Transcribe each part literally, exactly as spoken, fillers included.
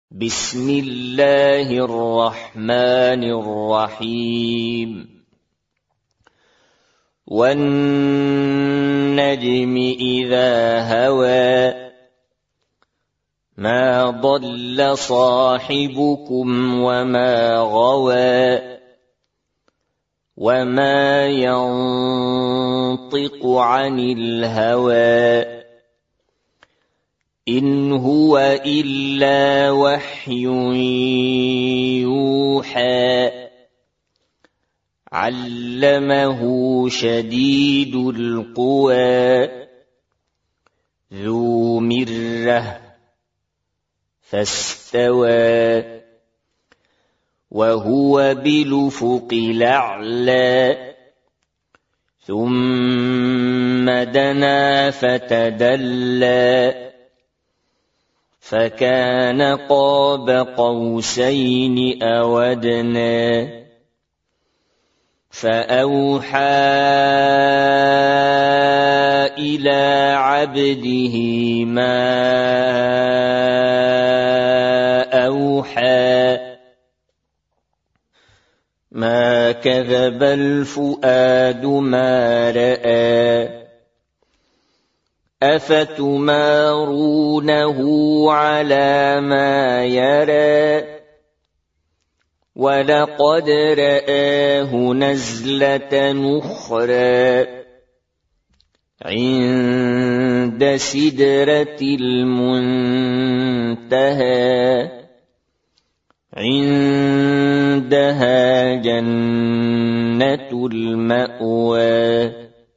بسم الله الرحمن الرحيم والنجم إذا هوى ما ضل صاحبكم وما غوى وما ينطق عن الهوى إن هو إلا وحي يوحى علمه شديد القوى ذو مرة فاستوى وهو بالأفق الأعلى ثم دنا فتدلى فكان قاب قوسين أو أدنى فأوحى إلى عبده ما أوحى ما كذب الفؤاد ما رأى أفتمارونه على ما يرى ولقد رآه نزلة أخرى عند سدرة المنتهى عندها جنة المأوى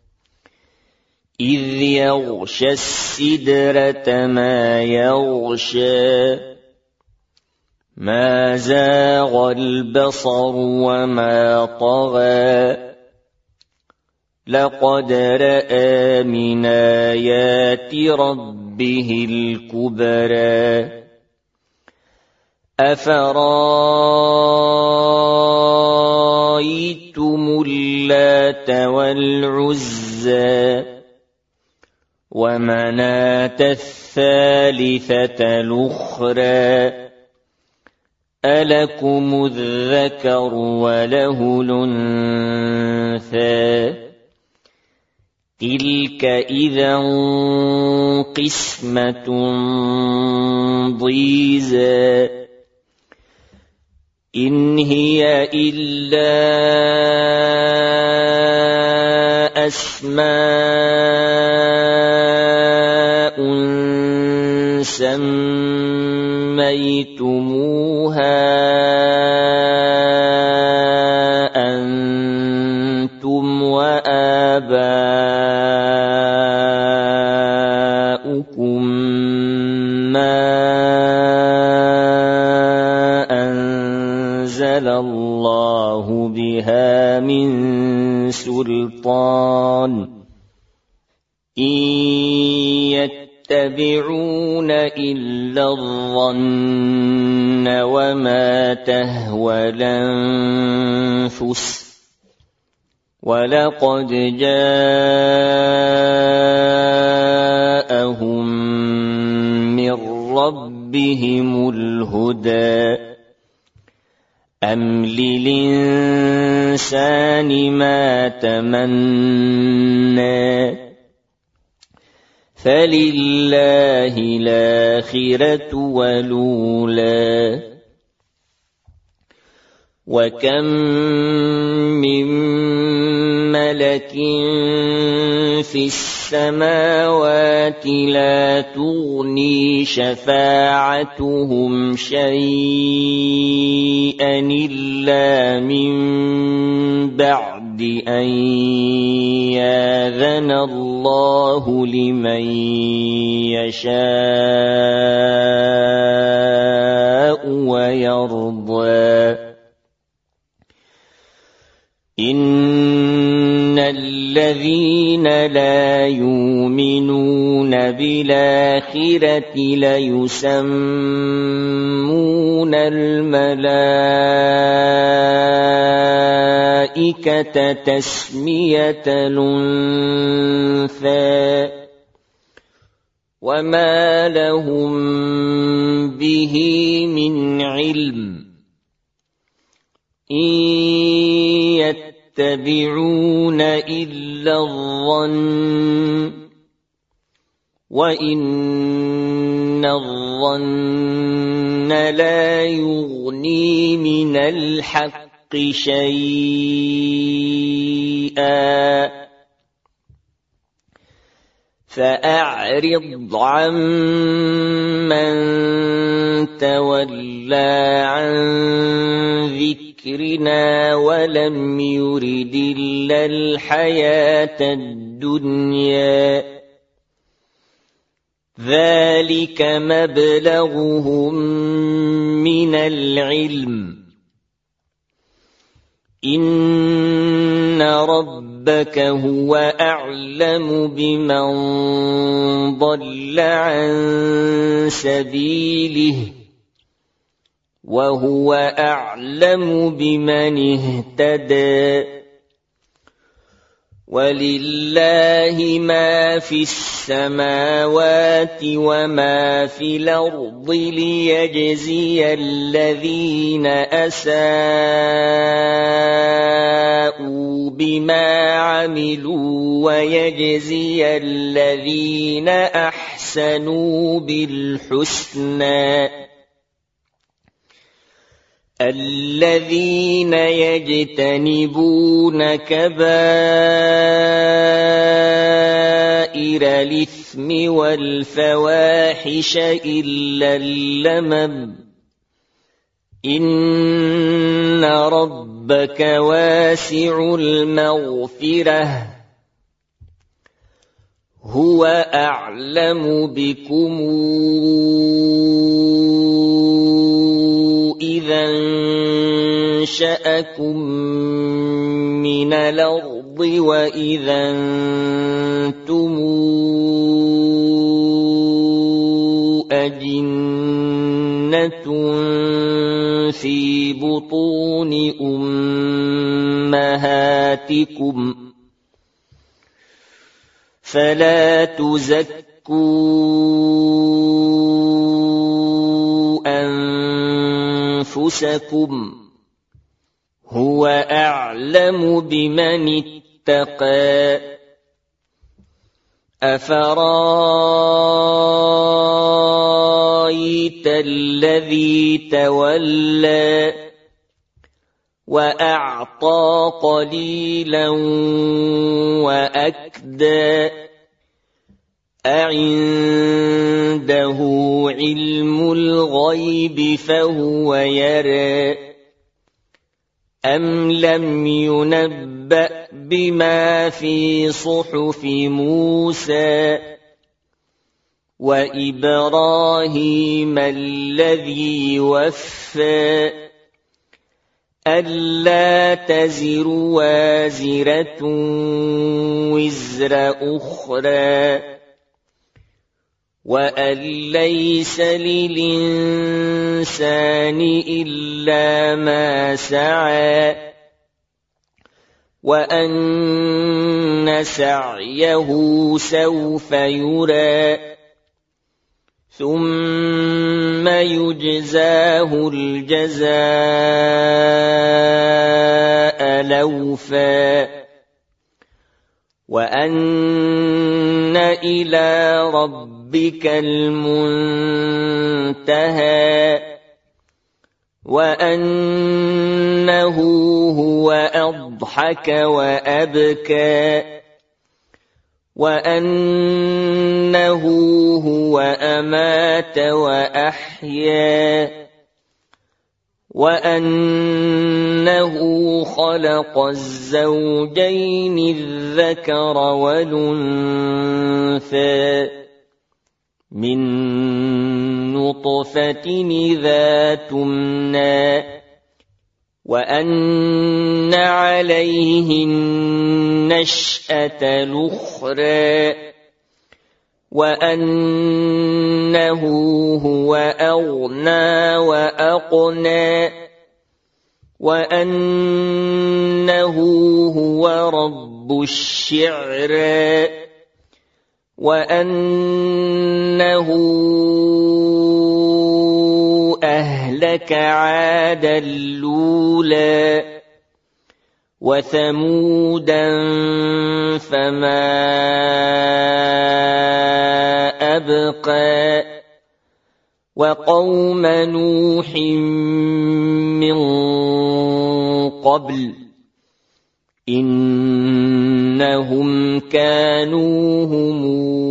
إذ يغشى السدرة ما يغشى ما زاغ البصر وما طغى لقد رأى من آيات ربه الكبرى أفرأيتم اللات والعزى ومناة الثالثة الأخرى ألكم الذكر وله الأنثى تلك إذا قسمة ضيزى إن هي إلا أسماء سميتموها أنتم وآباؤكم ما أنزل الله بها من سلطان إن يتبعون إلا الظن وما تهوى الأنفس ولقد جاءهم من ربهم الهدى أم للإنسان ما تمنى فلله الآخرة والأولى وكم من ملك في السماوات لا تغني شفاعتهم شيئا إلا من بعد أن يأذن الله لمن يشاء ويرضى إن الذين لا يؤمنون بالآخرة ليسمون الملائكة تسمية الأنثى وما وما لهم به من علم إن يتبعون إلا الظن وإن الظن لا يغني من الحق شيئا فأعرض عمن تولى عن ذكرنا ولم يرد إلا الحياة الدنيا ذلك مبلغهم من العلم إن ربك هو أعلم بمن ضل عن سبيله وهو أعلم بمن اهتدى ولله ما في السماوات وما في الأرض ليجزي الذين أساءوا بما عملوا ويجزي الذين أحسنوا بالحسنى الذين يجتنبون كبائر الإثم والفواحش إلا اللمم إن ربك واسع المغفرة هو أعلم بكم إذا أنشأكم من الأرض وإذا أنتم أجنة في بطون أمهاتكم فلا تزكوا أنفسكم هو أعلم بمن اتقى أفرايت الذي تولى وأعطى قليلا وأكدى أعنده علم الغيب فهو يرى أم لم ينبأ بما في صحف موسى وإبراهيم الذي وفى ألا تزر وازرة وزر أخرى وأن ليس للإنسان إلا ما سعى وأن سعيه سوف يرى ثم يجزاه الجزاء الأوفى وأن إلى ربك المنتهى وأنه هو أضحك وأبكى وأنه هو أمات وأحيا وأنه خلق الزوجين الذكر والأنثى من نطفة إذا تمنى وأن عليه النشأة الأخرى وأنه هو أغنى وأقنى وأنه هو رب الشعرى وأنه أهلك عادا الأولى وثمودا فما أبقى وقوم نوح من قبل إنهم كانوا هم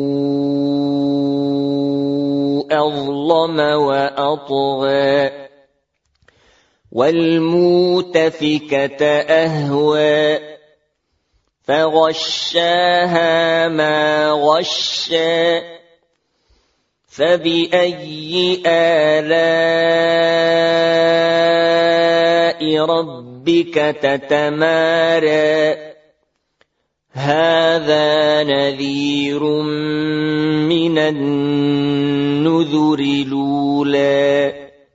أظلم وأطغى والمؤتفكة أهوى فغشاها ما غشى فبأي آلاء ربك تتمارى هذا نذير من النذر الأولى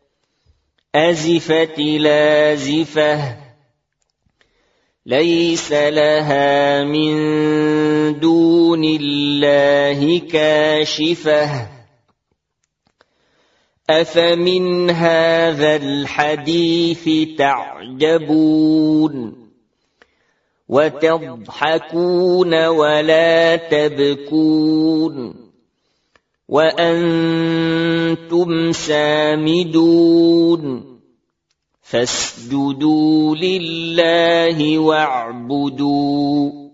أزفت لازفة ليس لها من دون الله كاشفة أفمن هذا الحديث تعجبون وتضحكون ولا تبكون وأنتم سامدون فاسجدوا لله واعبدوا